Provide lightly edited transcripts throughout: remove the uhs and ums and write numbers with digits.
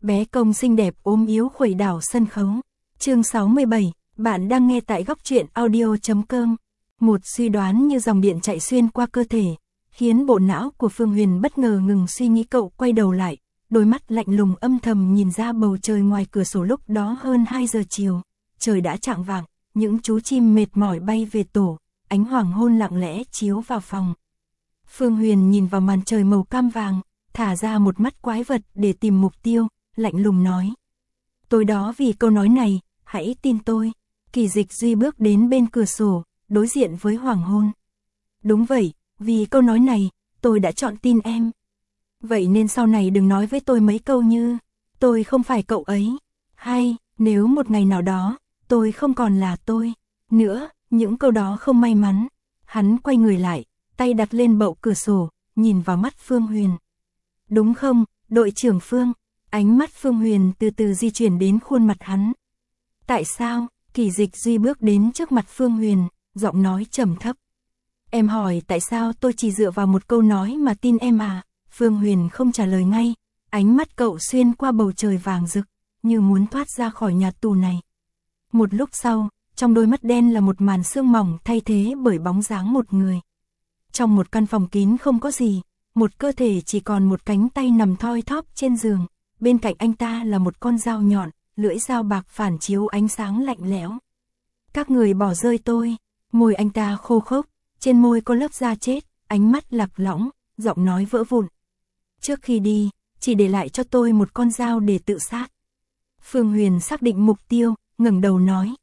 bé công xinh đẹp ốm yếu khuẩy đảo sân khấu. Chương 67, bạn đang nghe tại góc truyện audio.com. Một suy đoán như dòng điện chạy xuyên qua cơ thể, khiến bộ não của Phương Huyền bất ngờ ngừng suy nghĩ. Cậu quay đầu lại, đôi mắt lạnh lùng âm thầm nhìn ra bầu trời ngoài cửa sổ. Lúc đó hơn 2 giờ chiều, trời đã chạng vạng, những chú chim mệt mỏi bay về tổ, ánh hoàng hôn lặng lẽ chiếu vào phòng. Phương Huyền nhìn vào màn trời màu cam vàng, thả ra một mắt quái vật để tìm mục tiêu, lạnh lùng nói. Tối đó vì câu nói này, hãy tin tôi. Kỳ Dịch Duy bước đến bên cửa sổ, đối diện với hoàng hôn. Đúng vậy, vì câu nói này, tôi đã chọn tin em. Vậy nên sau này đừng nói với tôi mấy câu như, tôi không phải cậu ấy. Hay, nếu một ngày nào đó, tôi không còn là tôi nữa, những câu đó không may mắn. Hắn quay người lại, tay đặt lên bậu cửa sổ, nhìn vào mắt Phương Huyền. Đúng không, đội trưởng Phương? Ánh mắt Phương Huyền từ từ di chuyển đến khuôn mặt hắn. Tại sao? Kỳ Dịch Duy bước đến trước mặt Phương Huyền, giọng nói trầm thấp. Em hỏi tại sao tôi chỉ dựa vào một câu nói mà tin em à? Phương Huyền không trả lời ngay, ánh mắt cậu xuyên qua bầu trời vàng rực, như muốn thoát ra khỏi nhà tù này. Một lúc sau, trong đôi mắt đen là một màn sương mỏng thay thế bởi bóng dáng một người. Trong một căn phòng kín không có gì, một cơ thể chỉ còn một cánh tay nằm thoi thóp trên giường, bên cạnh anh ta là một con dao nhọn, lưỡi dao bạc phản chiếu ánh sáng lạnh lẽo. Các người bỏ rơi tôi. Môi anh ta khô khốc, trên môi có lớp da chết, ánh mắt lạc lõng, giọng nói vỡ vụn. Trước khi đi, chỉ để lại cho tôi một con dao để tự sát. Phương Huyền xác định mục tiêu, ngẩng đầu nói.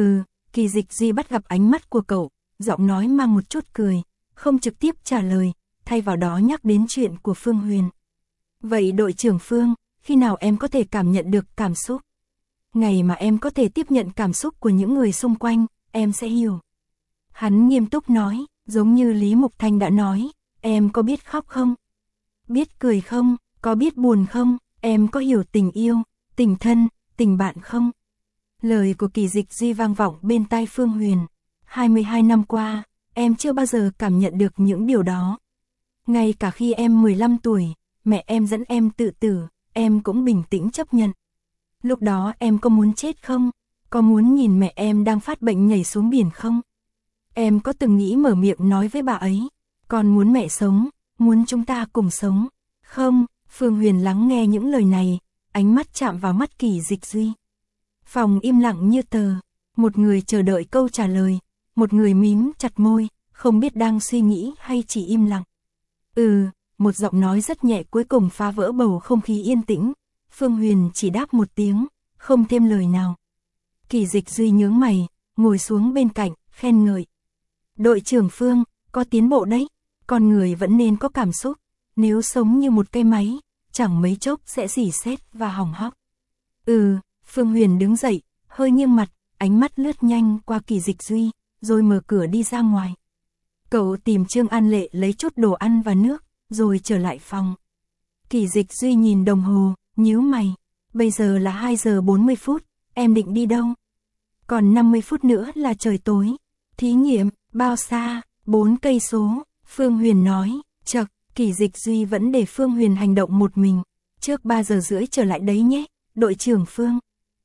Kỳ Dịch Duy bắt gặp ánh mắt của cậu, giọng nói mang một chút cười, không trực tiếp trả lời, thay vào đó nhắc đến chuyện của Phương Huyền. Vậy đội trưởng Phương, khi nào em có thể cảm nhận được cảm xúc? Ngày mà em có thể tiếp nhận cảm xúc của những người xung quanh, em sẽ hiểu. Hắn nghiêm túc nói, giống như Lý Mục Thanh đã nói, em có biết khóc không? Biết cười không? Có biết buồn không? Em có hiểu tình yêu, tình thân, tình bạn không? Lời của Kỳ Dịch Duy vang vọng bên tai Phương Huyền. 22 năm qua, em chưa bao giờ cảm nhận được những điều đó. Ngay cả khi em 15 tuổi, mẹ em dẫn em tự tử, em cũng bình tĩnh chấp nhận. Lúc đó em có muốn chết không? Có muốn nhìn mẹ em đang phát bệnh nhảy xuống biển không? Em có từng nghĩ mở miệng nói với bà ấy, con muốn mẹ sống, muốn chúng ta cùng sống, không? Phương Huyền lắng nghe những lời này, ánh mắt chạm vào mắt Kỳ Dịch Duy. Phòng im lặng như tờ, một người chờ đợi câu trả lời, một người mím chặt môi, không biết đang suy nghĩ hay chỉ im lặng. Một giọng nói rất nhẹ cuối cùng phá vỡ bầu không khí yên tĩnh. Phương Huyền chỉ đáp một tiếng, không thêm lời nào. Kỳ Dịch Duy nhướng mày, ngồi xuống bên cạnh, khen ngợi. Đội trưởng Phương, có tiến bộ đấy, con người vẫn nên có cảm xúc, nếu sống như một cây máy, chẳng mấy chốc sẽ rỉ sét và hỏng hóc. Phương Huyền đứng dậy, hơi nghiêng mặt, ánh mắt lướt nhanh qua Kỳ Dịch Duy, rồi mở cửa đi ra ngoài. Cậu tìm Trương An Lệ lấy chút đồ ăn và nước, rồi trở lại phòng. Kỳ Dịch Duy nhìn đồng hồ, nhíu mày. Bây giờ là 2 giờ 40 phút, em định đi đâu? Còn 50 phút nữa là trời tối. Thí nghiệm, bao xa? 4 cây số, Phương Huyền nói. Chậc, Kỳ Dịch Duy vẫn để Phương Huyền hành động một mình. Trước 3 giờ rưỡi trở lại đấy nhé, đội trưởng Phương.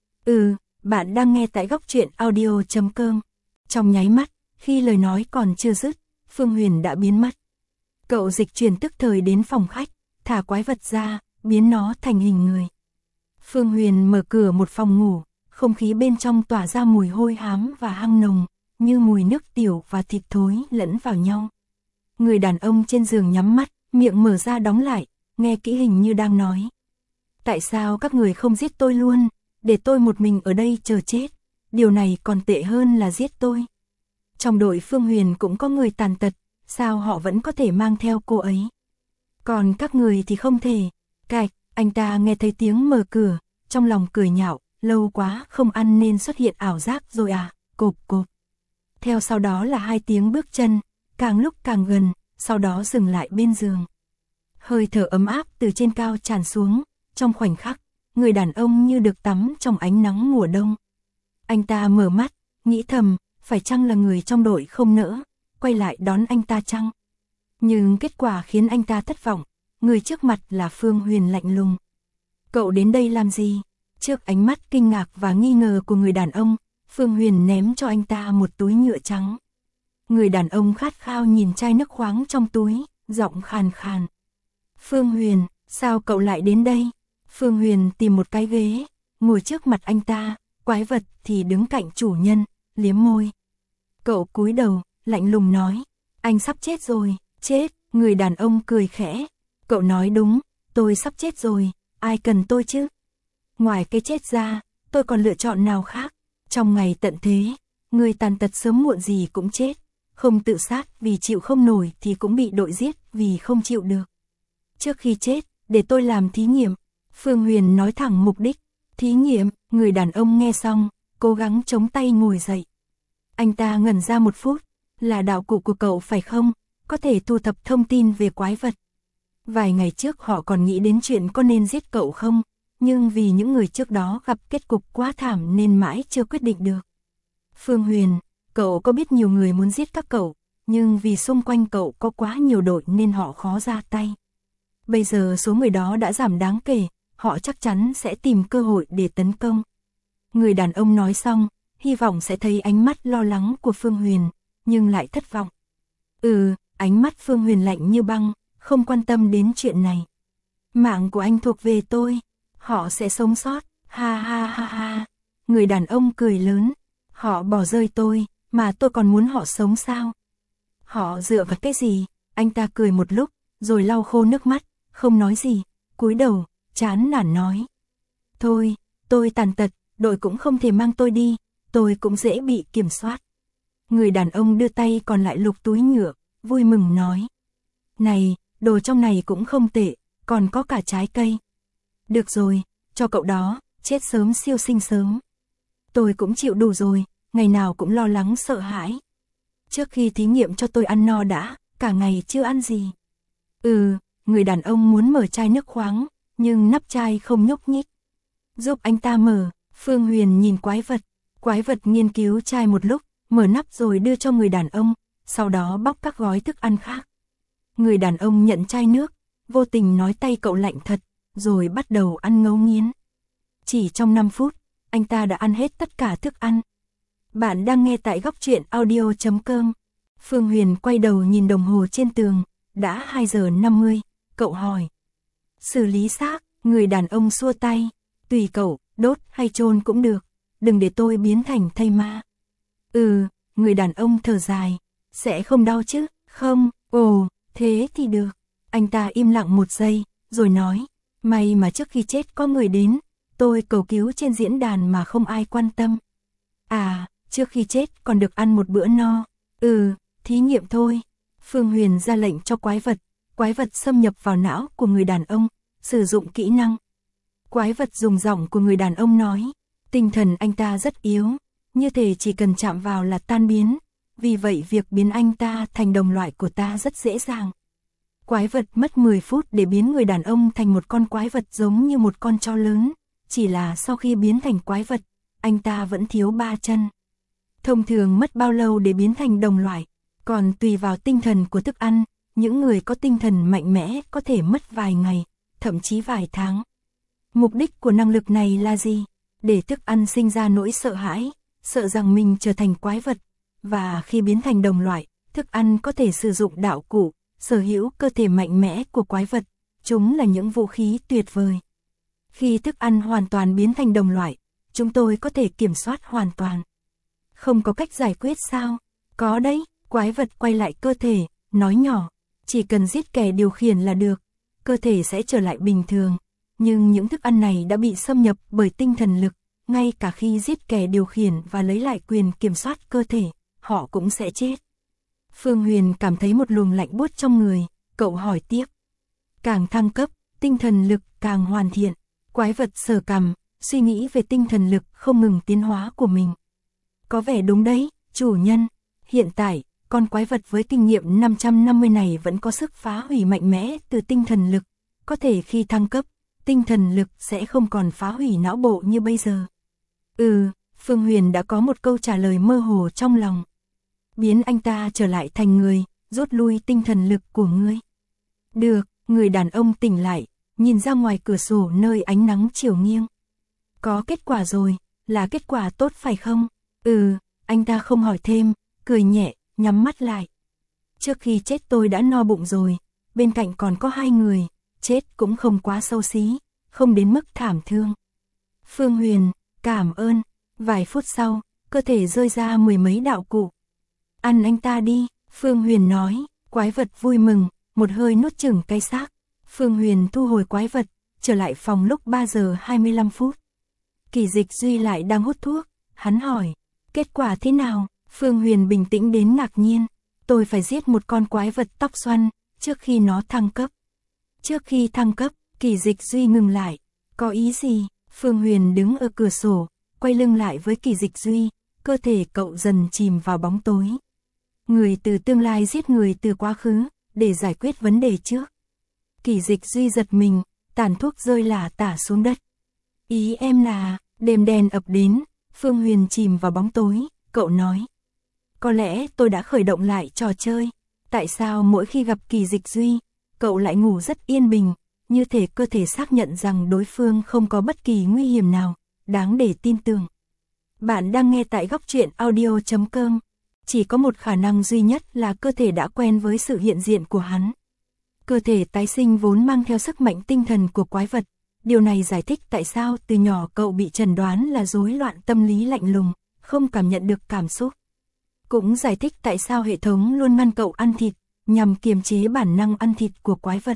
Bạn đang nghe tại góc truyện audio.com. Trong nháy mắt, khi lời nói còn chưa dứt, Phương Huyền đã biến mất. Cậu dịch chuyển tức thời đến phòng khách, thả quái vật ra, biến nó thành hình người. Phương Huyền mở cửa một phòng ngủ, không khí bên trong tỏa ra mùi hôi hám và hăng nồng, như mùi nước tiểu và thịt thối lẫn vào nhau. Người đàn ông trên giường nhắm mắt, miệng mở ra đóng lại, nghe kỹ hình như đang nói. Tại sao các người không giết tôi luôn, để tôi một mình ở đây chờ chết, điều này còn tệ hơn là giết tôi. Trong đội Phương Huyền cũng có người tàn tật, sao họ vẫn có thể mang theo cô ấy? Còn các người thì không thể. Cạch, anh ta nghe thấy tiếng mở cửa, trong lòng cười nhạo, lâu quá không ăn nên xuất hiện ảo giác rồi à, cộp cộp. Theo sau đó là 2 tiếng bước chân, càng lúc càng gần, sau đó dừng lại bên giường. Hơi thở ấm áp từ trên cao tràn xuống, trong khoảnh khắc, người đàn ông như được tắm trong ánh nắng mùa đông. Anh ta mở mắt, nghĩ thầm, phải chăng là người trong đội không nỡ, quay lại đón anh ta chăng? Nhưng kết quả khiến anh ta thất vọng, người trước mặt là Phương Huyền lạnh lùng. Cậu đến đây làm gì? Trước ánh mắt kinh ngạc và nghi ngờ của người đàn ông, Phương Huyền ném cho anh ta một túi nhựa trắng. Người đàn ông khát khao nhìn chai nước khoáng trong túi, giọng khàn khàn. Phương Huyền, sao cậu lại đến đây? Phương Huyền tìm một cái ghế, ngồi trước mặt anh ta, quái vật thì đứng cạnh chủ nhân, liếm môi. Cậu cúi đầu, lạnh lùng nói, anh sắp chết rồi, chết, người đàn ông cười khẽ. Cậu nói đúng, tôi sắp chết rồi, ai cần tôi chứ? Ngoài cái chết ra, tôi còn lựa chọn nào khác? Trong ngày tận thế, người tàn tật sớm muộn gì cũng chết, không tự sát vì chịu không nổi thì cũng bị đội giết vì không chịu được. Trước khi chết, để tôi làm thí nghiệm. Phương Huyền nói thẳng mục đích. Thí nghiệm, người đàn ông nghe xong, cố gắng chống tay ngồi dậy. Anh ta ngẩn ra một phút, là đạo cụ của cậu phải không? Có thể thu thập thông tin về quái vật. Vài ngày trước họ còn nghĩ đến chuyện có nên giết cậu không, nhưng vì những người trước đó gặp kết cục quá thảm nên mãi chưa quyết định được. Phương Huyền, cậu có biết nhiều người muốn giết các cậu, nhưng vì xung quanh cậu có quá nhiều đội nên họ khó ra tay. Bây giờ số người đó đã giảm đáng kể, họ chắc chắn sẽ tìm cơ hội để tấn công. Người đàn ông nói xong, hy vọng sẽ thấy ánh mắt lo lắng của Phương Huyền, nhưng lại thất vọng. Ánh mắt Phương Huyền lạnh như băng, không quan tâm đến chuyện này. Mạng của anh thuộc về tôi, họ sẽ sống sót, ha ha ha ha. Người đàn ông cười lớn, họ bỏ rơi tôi, mà tôi còn muốn họ sống sao? Họ dựa vào cái gì? Anh ta cười một lúc, rồi lau khô nước mắt, không nói gì, cúi đầu, chán nản nói. Thôi, tôi tàn tật, đội cũng không thể mang tôi đi, tôi cũng dễ bị kiểm soát. Người đàn ông đưa tay còn lại lục túi nhựa, vui mừng nói. Này, đồ trong này cũng không tệ, còn có cả trái cây. Được rồi, cho cậu đó, chết sớm siêu sinh sớm. Tôi cũng chịu đủ rồi, ngày nào cũng lo lắng sợ hãi. Trước khi thí nghiệm cho tôi ăn no đã, cả ngày chưa ăn gì. Người đàn ông muốn mở chai nước khoáng, nhưng nắp chai không nhúc nhích. Giúp anh ta mở, Phương Huyền nhìn quái vật nghiên cứu chai một lúc, mở nắp rồi đưa cho người đàn ông, sau đó bóc các gói thức ăn khác. Người đàn ông nhận chai nước, vô tình nói tay cậu lạnh thật, rồi bắt đầu ăn ngấu nghiến. Chỉ trong 5 phút, anh ta đã ăn hết tất cả thức ăn. Bạn đang nghe tại góc truyện audio.com. Phương Huyền quay đầu nhìn đồng hồ trên tường, đã 2 giờ 50, cậu hỏi. Xử lý xác, người đàn ông xua tay, tùy cậu, đốt hay chôn cũng được, đừng để tôi biến thành thây ma. Người đàn ông thở dài, sẽ không đau chứ, không, thế thì được. Anh ta im lặng một giây, rồi nói, may mà trước khi chết có người đến, tôi cầu cứu trên diễn đàn mà không ai quan tâm. Trước khi chết còn được ăn một bữa no. Thí nghiệm thôi. Phương Huyền ra lệnh cho quái vật xâm nhập vào não của người đàn ông, sử dụng kỹ năng. Quái vật dùng giọng của người đàn ông nói, tinh thần anh ta rất yếu, như thể chỉ cần chạm vào là tan biến, vì vậy việc biến anh ta thành đồng loại của ta rất dễ dàng. Quái vật mất 10 phút để biến người đàn ông thành một con quái vật giống như một con chó lớn, chỉ là sau khi biến thành quái vật, anh ta vẫn thiếu 3 chân. Thông thường mất bao lâu để biến thành đồng loại, còn tùy vào tinh thần của thức ăn, những người có tinh thần mạnh mẽ có thể mất vài ngày, thậm chí vài tháng. Mục đích của năng lực này là gì? Để thức ăn sinh ra nỗi sợ hãi, sợ rằng mình trở thành quái vật, và khi biến thành đồng loại, thức ăn có thể sử dụng đạo cụ, sở hữu cơ thể mạnh mẽ của quái vật, chúng là những vũ khí tuyệt vời. Khi thức ăn hoàn toàn biến thành đồng loại, chúng tôi có thể kiểm soát hoàn toàn. Không có cách giải quyết sao? Có đấy, quái vật quay lại cơ thể, nói nhỏ, chỉ cần giết kẻ điều khiển là được, cơ thể sẽ trở lại bình thường. Nhưng những thức ăn này đã bị xâm nhập bởi tinh thần lực, ngay cả khi giết kẻ điều khiển và lấy lại quyền kiểm soát cơ thể, họ cũng sẽ chết. Phương Huyền cảm thấy một luồng lạnh buốt trong người, cậu hỏi tiếp. Càng thăng cấp, tinh thần lực càng hoàn thiện, quái vật sờ cằm, suy nghĩ về tinh thần lực không ngừng tiến hóa của mình. Có vẻ đúng đấy, chủ nhân. Hiện tại, con quái vật với kinh nghiệm 550 này vẫn có sức phá hủy mạnh mẽ từ tinh thần lực. Có thể khi thăng cấp, tinh thần lực sẽ không còn phá hủy não bộ như bây giờ. Phương Huyền đã có một câu trả lời mơ hồ trong lòng. Biến anh ta trở lại thành người, rút lui tinh thần lực của ngươi. Được, người đàn ông tỉnh lại, nhìn ra ngoài cửa sổ nơi ánh nắng chiều nghiêng. Có kết quả rồi, là kết quả tốt phải không? Anh ta không hỏi thêm, cười nhẹ, nhắm mắt lại. Trước khi chết tôi đã no bụng rồi, bên cạnh còn có 2 người, chết cũng không quá xấu xí, không đến mức thảm thương. Phương Huyền, cảm ơn. Vài phút sau, cơ thể rơi ra 10 mấy đạo cụ. Ăn anh ta đi, Phương Huyền nói, quái vật vui mừng, một hơi nuốt chửng cái xác. Phương Huyền thu hồi quái vật, trở lại phòng lúc 3 giờ 25 phút. Kỳ Dịch Duy lại đang hút thuốc, hắn hỏi, kết quả thế nào? Phương Huyền bình tĩnh đến ngạc nhiên, tôi phải giết một con quái vật tóc xoăn, trước khi nó thăng cấp. Trước khi thăng cấp, Kỳ Dịch Duy ngừng lại, có ý gì? Phương Huyền đứng ở cửa sổ, quay lưng lại với Kỳ Dịch Duy, cơ thể cậu dần chìm vào bóng tối. Người từ tương lai giết người từ quá khứ, để giải quyết vấn đề trước. Kỳ Dịch Duy giật mình, tàn thuốc rơi lả tả xuống đất. Ý em là, đêm đen ập đến, Phương Huyền chìm vào bóng tối, cậu nói. Có lẽ tôi đã khởi động lại trò chơi. Tại sao mỗi khi gặp Kỳ Dịch Duy, cậu lại ngủ rất yên bình, như thể cơ thể xác nhận rằng đối phương không có bất kỳ nguy hiểm nào, đáng để tin tưởng. Bạn đang nghe tại góc truyện audio.com. Chỉ có một khả năng duy nhất là cơ thể đã quen với sự hiện diện của hắn. Cơ thể tái sinh vốn mang theo sức mạnh tinh thần của quái vật. Điều này giải thích tại sao từ nhỏ cậu bị chẩn đoán là rối loạn tâm lý lạnh lùng, không cảm nhận được cảm xúc. Cũng giải thích tại sao hệ thống luôn ngăn cậu ăn thịt, nhằm kiềm chế bản năng ăn thịt của quái vật.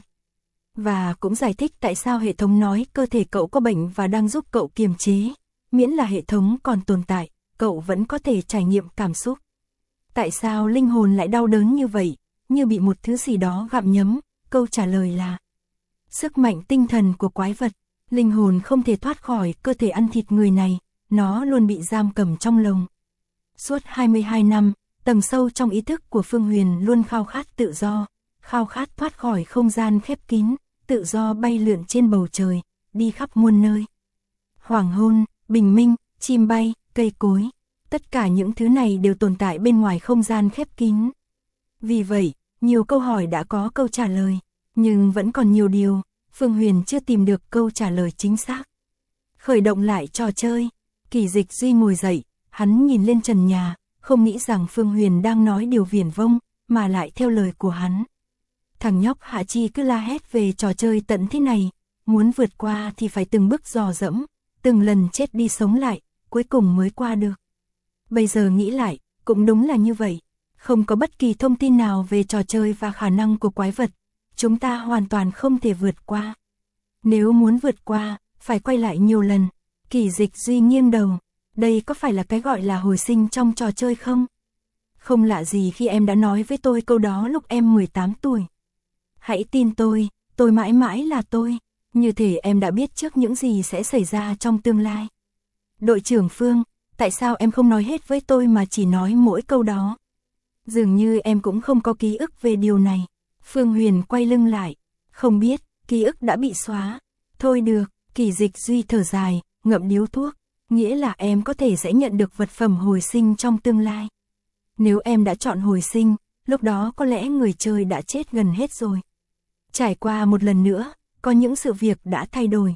Và cũng giải thích tại sao hệ thống nói cơ thể cậu có bệnh và đang giúp cậu kiềm chế. Miễn là hệ thống còn tồn tại, cậu vẫn có thể trải nghiệm cảm xúc. Tại sao linh hồn lại đau đớn như vậy, như bị một thứ gì đó gặm nhấm? Câu trả lời là sức mạnh tinh thần của quái vật. Linh hồn không thể thoát khỏi cơ thể ăn thịt người này, nó luôn bị giam cầm trong lồng. Suốt 22 năm, tầng sâu trong ý thức của Phương Huyền luôn khao khát tự do, khao khát thoát khỏi không gian khép kín, tự do bay lượn trên bầu trời, đi khắp muôn nơi. Hoàng hôn, bình minh, chim bay, cây cối, tất cả những thứ này đều tồn tại bên ngoài không gian khép kín. Vì vậy, nhiều câu hỏi đã có câu trả lời, nhưng vẫn còn nhiều điều, Phương Huyền chưa tìm được câu trả lời chính xác. Khởi động lại trò chơi, Kỳ Dịch Duy ngồi dậy, hắn nhìn lên trần nhà, không nghĩ rằng Phương Huyền đang nói điều viển vông, mà lại theo lời của hắn. Thằng nhóc Hạ Chi cứ la hét về trò chơi tận thế này, muốn vượt qua thì phải từng bước dò dẫm, từng lần chết đi sống lại, cuối cùng mới qua được. Bây giờ nghĩ lại, cũng đúng là như vậy, không có bất kỳ thông tin nào về trò chơi và khả năng của quái vật, chúng ta hoàn toàn không thể vượt qua. Nếu muốn vượt qua, phải quay lại nhiều lần. Kỳ Dịch Duy nghiêng đầu, đây có phải là cái gọi là hồi sinh trong trò chơi không? Không lạ gì khi em đã nói với tôi câu đó lúc em 18 tuổi. Hãy tin tôi mãi mãi là tôi, như thể em đã biết trước những gì sẽ xảy ra trong tương lai. Đội trưởng Phương, tại sao em không nói hết với tôi mà chỉ nói mỗi câu đó? Dường như em cũng không có ký ức về điều này. Phương Huyền quay lưng lại, không biết, ký ức đã bị xóa. Thôi được, Kỳ Dịch Duy thở dài, ngậm điếu thuốc, nghĩa là em có thể sẽ nhận được vật phẩm hồi sinh trong tương lai. Nếu em đã chọn hồi sinh, lúc đó có lẽ người chơi đã chết gần hết rồi. Trải qua một lần nữa, có những sự việc đã thay đổi.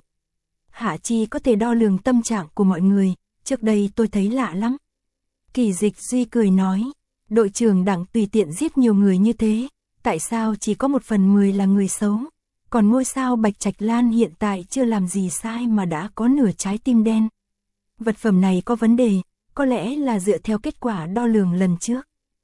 Hạ Chi có thể đo lường tâm trạng của mọi người, trước đây tôi thấy lạ lắm. Kỳ Dịch Duy cười nói, đội trưởng Đặng tùy tiện giết nhiều người như thế, tại sao chỉ có 1/10 là người xấu? Còn ngôi sao Bạch Trạch Lan hiện tại chưa làm gì sai mà đã có nửa trái tim đen. Vật phẩm này có vấn đề, có lẽ là dựa theo kết quả đo lường lần trước.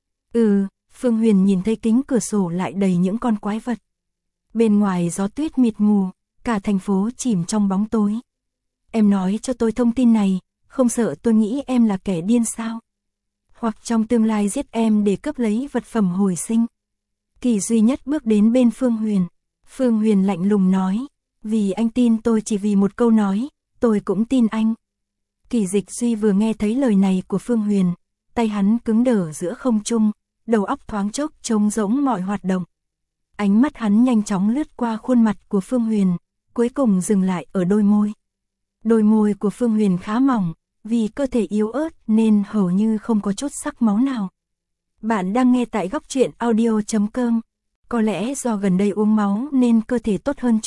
Phương Huyền nhìn thấy kính cửa sổ lại đầy những con quái vật. Bên ngoài gió tuyết mịt mù, cả thành phố chìm trong bóng tối. Em nói cho tôi thông tin này, không sợ tôi nghĩ em là kẻ điên sao? Hoặc trong tương lai giết em để cướp lấy vật phẩm hồi sinh. Kỳ duy nhất bước đến bên Phương Huyền. Phương Huyền lạnh lùng nói, vì anh tin tôi chỉ vì một câu nói, tôi cũng tin anh. Kỳ Dịch Duy vừa nghe thấy lời này của Phương Huyền, tay hắn cứng đờ giữa không trung, đầu óc thoáng chốc trống rỗng mọi hoạt động. Ánh mắt hắn nhanh chóng lướt qua khuôn mặt của Phương Huyền, cuối cùng dừng lại ở đôi môi. Đôi môi của Phương Huyền khá mỏng, vì cơ thể yếu ớt nên hầu như không có chút sắc máu nào. Bạn đang nghe tại góc truyện audio.com. Có lẽ do gần đây uống máu nên cơ thể tốt hơn chút,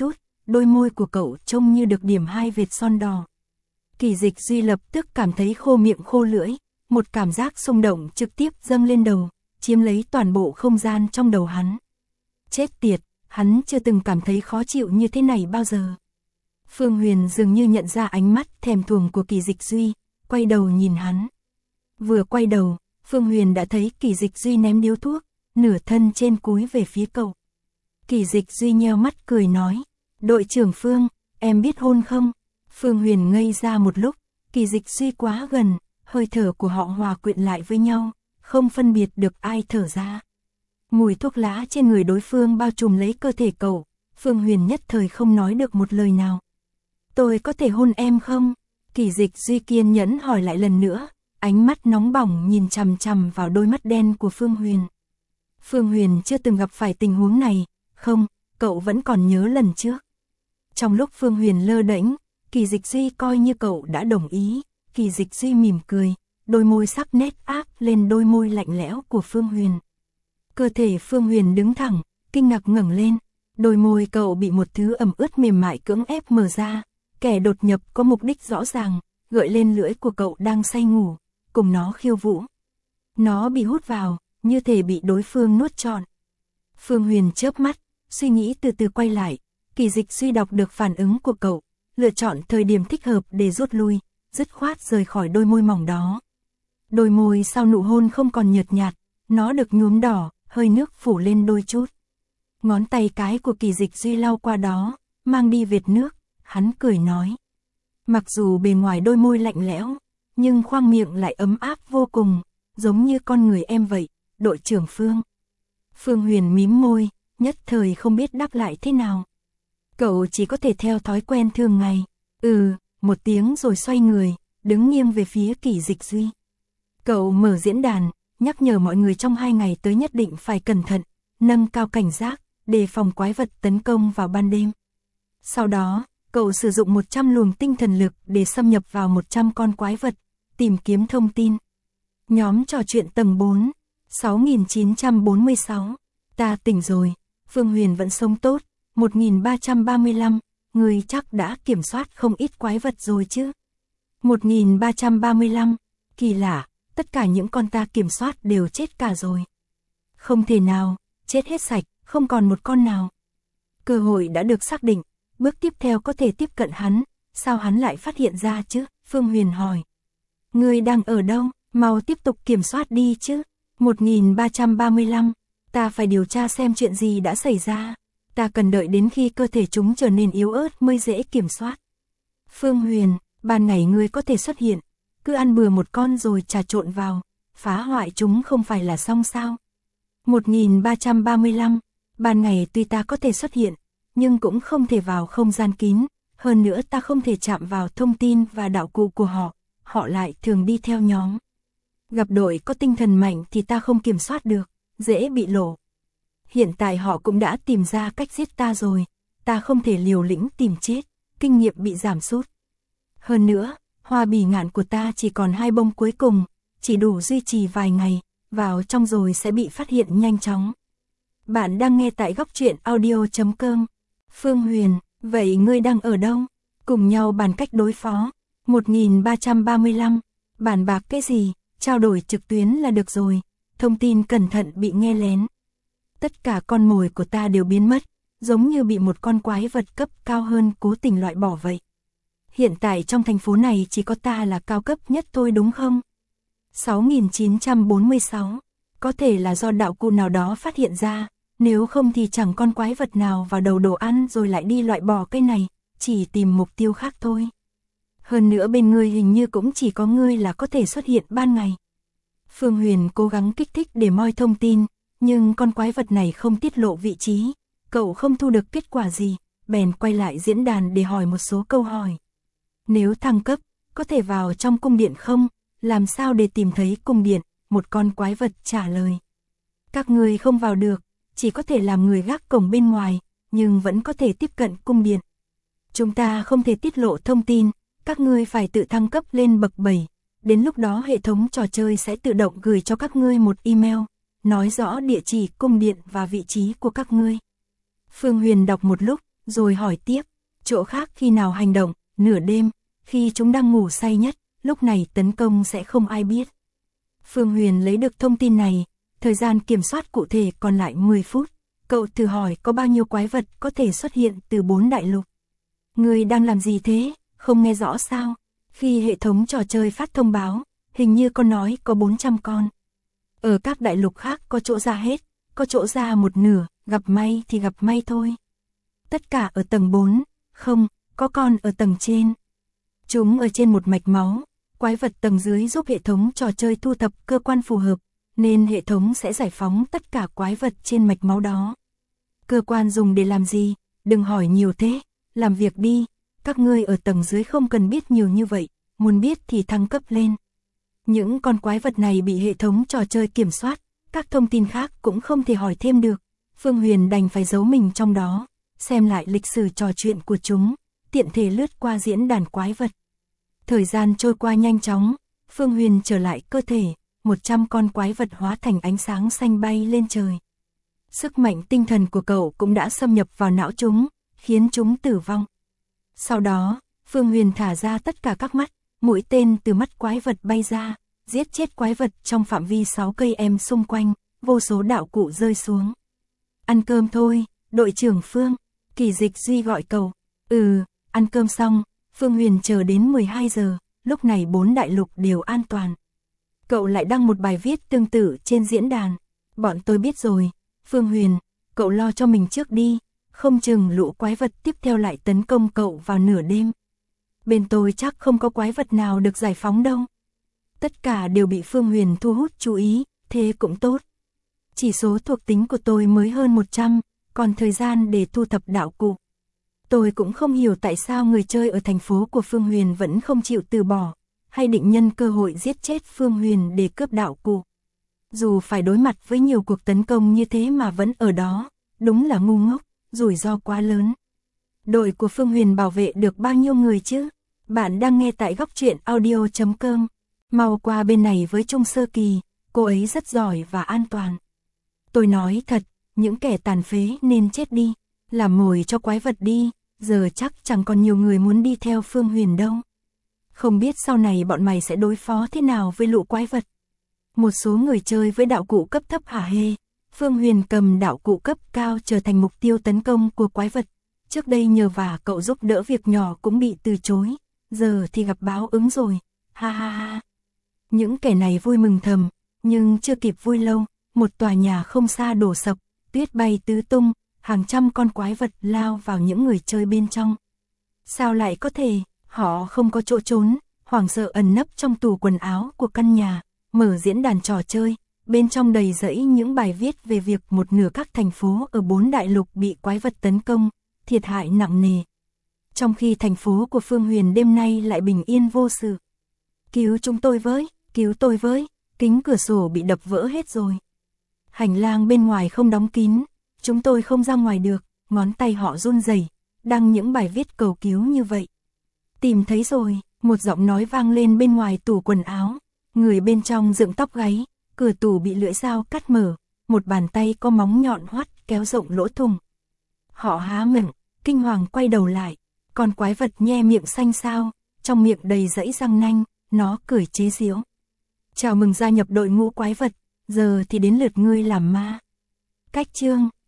đôi môi của cậu trông như được điểm 2 vệt son đỏ. Kỳ Dịch Duy lập tức cảm thấy khô miệng khô lưỡi, một cảm giác xung động trực tiếp dâng lên đầu, chiếm lấy toàn bộ không gian trong đầu hắn. Chết tiệt, hắn chưa từng cảm thấy khó chịu như thế này bao giờ. Phương Huyền dường như nhận ra ánh mắt thèm thuồng của Kỳ Dịch Duy, quay đầu nhìn hắn. Vừa quay đầu, Phương Huyền đã thấy Kỳ Dịch Duy ném điếu thuốc, nửa thân trên cúi về phía cậu. Kỳ Dịch Duy nheo mắt cười nói, đội trưởng Phương, em biết hôn không? Phương Huyền ngây ra một lúc, Kỳ Dịch Duy quá gần, hơi thở của họ hòa quyện lại với nhau, không phân biệt được ai thở ra. Mùi thuốc lá trên người đối phương bao trùm lấy cơ thể cậu, Phương Huyền nhất thời không nói được một lời nào. Tôi có thể hôn em không? Kỳ Dịch Duy kiên nhẫn hỏi lại lần nữa, ánh mắt nóng bỏng nhìn chằm chằm vào đôi mắt đen của Phương Huyền. Phương Huyền chưa từng gặp phải tình huống này, không, cậu vẫn còn nhớ lần trước. Trong lúc Phương Huyền lơ đễnh, Kỳ Dịch Duy coi như cậu đã đồng ý, Kỳ Dịch Duy mỉm cười, đôi môi sắc nét áp lên đôi môi lạnh lẽo của Phương Huyền. Cơ thể Phương Huyền đứng thẳng, kinh ngạc ngẩng lên, đôi môi cậu bị một thứ ẩm ướt mềm mại cưỡng ép mở ra, kẻ đột nhập có mục đích rõ ràng, gợi lên lưỡi của cậu đang say ngủ, cùng nó khiêu vũ. Nó bị hút vào, như thể bị đối phương nuốt trọn. Phương Huyền chớp mắt, suy nghĩ từ từ quay lại, Kỳ Dịch Duy đọc được phản ứng của cậu, lựa chọn thời điểm thích hợp để rút lui, dứt khoát rời khỏi đôi môi mỏng đó. Đôi môi sau nụ hôn không còn nhợt nhạt, nó được nhuốm đỏ, hơi nước phủ lên đôi chút. Ngón tay cái của Kỳ Dịch Duy lau qua đó, mang đi vệt nước, hắn cười nói. Mặc dù bề ngoài đôi môi lạnh lẽo, nhưng khoang miệng lại ấm áp vô cùng, giống như con người em vậy, đội trưởng Phương. Phương Huyền mím môi, nhất thời không biết đáp lại thế nào. Cậu chỉ có thể theo thói quen thường ngày, một tiếng rồi xoay người, đứng nghiêng về phía Kỳ Dịch Duy. Cậu mở diễn đàn, nhắc nhở mọi người trong 2 ngày tới nhất định phải cẩn thận, nâng cao cảnh giác, đề phòng quái vật tấn công vào ban đêm. Sau đó, cậu sử dụng 100 luồng tinh thần lực để xâm nhập vào 100 con quái vật, tìm kiếm thông tin. Nhóm trò chuyện tầng 4, 6946, ta tỉnh rồi, Phương Huyền vẫn sống tốt, 1335, người chắc đã kiểm soát không ít quái vật rồi chứ. 1335, kỳ lạ, tất cả những con ta kiểm soát đều chết cả rồi. Không thể nào, chết hết sạch, không còn một con nào. Cơ hội đã được xác định, bước tiếp theo có thể tiếp cận hắn, sao hắn lại phát hiện ra chứ? Phương Huyền hỏi. Ngươi đang ở đâu, mau tiếp tục kiểm soát đi chứ. 1335, ta phải điều tra xem chuyện gì đã xảy ra. Ta cần đợi đến khi cơ thể chúng trở nên yếu ớt mới dễ kiểm soát. Phương Huyền, ban ngày ngươi có thể xuất hiện, cứ ăn bừa một con rồi trà trộn vào, phá hoại chúng không phải là xong sao? 1335, ban ngày tuy ta có thể xuất hiện, nhưng cũng không thể vào không gian kín, hơn nữa ta không thể chạm vào thông tin và đạo cụ của họ, họ lại thường đi theo nhóm. Gặp đội có tinh thần mạnh thì ta không kiểm soát được, dễ bị lộ. Hiện tại họ cũng đã tìm ra cách giết ta rồi, ta không thể liều lĩnh tìm chết, kinh nghiệm bị giảm sút. Hơn nữa, hoa bỉ ngạn của ta chỉ còn 2 bông cuối cùng, chỉ đủ duy trì vài ngày, vào trong rồi sẽ bị phát hiện nhanh chóng. Bạn đang nghe tại góc truyện audio.com. Phương Huyền, vậy ngươi đang ở đâu? Cùng nhau bàn cách đối phó. 1335, bàn bạc cái gì? Trao đổi trực tuyến là được rồi, thông tin cẩn thận bị nghe lén. Tất cả con mồi của ta đều biến mất, giống như bị một con quái vật cấp cao hơn cố tình loại bỏ vậy. Hiện tại trong thành phố này chỉ có ta là cao cấp nhất thôi đúng không? 6946, có thể là do đạo cụ nào đó phát hiện ra, nếu không thì chẳng con quái vật nào vào đầu đồ ăn rồi lại đi loại bỏ cái này, chỉ tìm mục tiêu khác thôi. Hơn nữa bên ngươi hình như cũng chỉ có ngươi là có thể xuất hiện ban ngày. Phương Huyền cố gắng kích thích để moi thông tin, nhưng con quái vật này không tiết lộ vị trí, cậu không thu được kết quả gì, bèn quay lại diễn đàn để hỏi một số câu hỏi. Nếu thăng cấp, có thể vào trong cung điện không? Làm sao để tìm thấy cung điện? Một con quái vật trả lời. Các ngươi không vào được, chỉ có thể làm người gác cổng bên ngoài, nhưng vẫn có thể tiếp cận cung điện. Chúng ta không thể tiết lộ thông tin, các ngươi phải tự thăng cấp lên bậc 7. Đến lúc đó hệ thống trò chơi sẽ tự động gửi cho các ngươi một email, nói rõ địa chỉ cung điện và vị trí của các ngươi. Phương Huyền đọc một lúc, rồi hỏi tiếp, Chỗ khác khi nào hành động, nửa đêm, khi chúng đang ngủ say nhất, lúc này tấn công sẽ không ai biết. Phương Huyền lấy được thông tin này, thời gian kiểm soát cụ thể còn lại 10 phút. Cậu thử hỏi có bao nhiêu quái vật có thể xuất hiện từ 4 đại lục. Người đang làm gì thế, không nghe rõ sao? Khi hệ thống trò chơi phát thông báo, hình như con nói có 400 con. Ở các đại lục khác có chỗ ra hết, có chỗ ra một nửa, gặp may thì gặp may thôi. Tất cả ở tầng 4, không, có con ở tầng trên. Chúng ở trên một mạch máu, quái vật tầng dưới giúp hệ thống trò chơi thu thập cơ quan phù hợp, nên hệ thống sẽ giải phóng tất cả quái vật trên mạch máu đó. Cơ quan dùng để làm gì? Đừng hỏi nhiều thế, làm việc đi, các ngươi ở tầng dưới không cần biết nhiều như vậy, muốn biết thì thăng cấp lên. Những con quái vật này bị hệ thống trò chơi kiểm soát, các thông tin khác cũng không thể hỏi thêm được. Phương Huyền đành phải giấu mình trong đó, xem lại lịch sử trò chuyện của chúng, tiện thể lướt qua diễn đàn quái vật. Thời gian trôi qua nhanh chóng, Phương Huyền trở lại cơ thể, 100 con quái vật hóa thành ánh sáng xanh bay lên trời. Sức mạnh tinh thần của cậu cũng đã xâm nhập vào não chúng, khiến chúng tử vong. Sau đó, Phương Huyền thả ra tất cả các mắt, mũi tên từ mắt quái vật bay ra, giết chết quái vật trong phạm vi 6 cây em xung quanh, vô số đạo cụ rơi xuống. Ăn cơm thôi, đội trưởng Phương, Kỳ Dịch Duy gọi cậu. Ăn cơm xong, Phương Huyền chờ đến 12 giờ, lúc này 4 đại lục đều an toàn. Cậu lại đăng một bài viết tương tự trên diễn đàn. Bọn tôi biết rồi, Phương Huyền, cậu lo cho mình trước đi, không chừng lũ quái vật tiếp theo lại tấn công cậu vào nửa đêm. Bên tôi chắc không có quái vật nào được giải phóng đâu. Tất cả đều bị Phương Huyền thu hút chú ý, thế cũng tốt. Chỉ số thuộc tính của tôi mới hơn 100, còn thời gian để thu thập đạo cụ. Tôi cũng không hiểu tại sao người chơi ở thành phố của Phương Huyền vẫn không chịu từ bỏ, hay định nhân cơ hội giết chết Phương Huyền để cướp đạo cụ. Dù phải đối mặt với nhiều cuộc tấn công như thế mà vẫn ở đó, đúng là ngu ngốc, rủi ro quá lớn. Đội của Phương Huyền bảo vệ được bao nhiêu người chứ? Bạn đang nghe tại góc truyện audio.com. Mau qua bên này với Trung Sơ Kỳ, cô ấy rất giỏi và an toàn. Tôi nói thật, những kẻ tàn phế nên chết đi, làm mồi cho quái vật đi, giờ chắc chẳng còn nhiều người muốn đi theo Phương Huyền đâu. Không biết sau này bọn mày sẽ đối phó thế nào với lũ quái vật. Một số người chơi với đạo cụ cấp thấp hả hê, Phương Huyền cầm đạo cụ cấp cao trở thành mục tiêu tấn công của quái vật. Trước đây nhờ vả cậu giúp đỡ việc nhỏ cũng bị từ chối, giờ thì gặp báo ứng rồi, ha ha ha. Những kẻ này vui mừng thầm, nhưng chưa kịp vui lâu, một tòa nhà không xa đổ sập, tuyết bay tứ tung, hàng trăm con quái vật lao vào những người chơi bên trong. Sao lại có thể, họ không có chỗ trốn, hoảng sợ ẩn nấp trong tủ quần áo của căn nhà, mở diễn đàn trò chơi, bên trong đầy rẫy những bài viết về việc một nửa các thành phố ở 4 đại lục bị quái vật tấn công, thiệt hại nặng nề. Trong khi thành phố của Phương Huyền đêm nay lại bình yên vô sự. Cứu chúng tôi với, cứu tôi với, kính cửa sổ bị đập vỡ hết rồi. Hành lang bên ngoài không đóng kín, chúng tôi không ra ngoài được, ngón tay họ run rẩy, đăng những bài viết cầu cứu như vậy. Tìm thấy rồi, một giọng nói vang lên bên ngoài tủ quần áo, người bên trong dựng tóc gáy, cửa tủ bị lưỡi dao cắt mở, một bàn tay có móng nhọn hoắt kéo rộng lỗ thủng. Họ há miệng, kinh hoàng quay đầu lại, con quái vật nhe miệng xanh xao, trong miệng đầy rẫy răng nanh, nó cười chế giễu. Chào mừng gia nhập đội ngũ quái vật, giờ thì đến lượt ngươi làm ma. Cách chương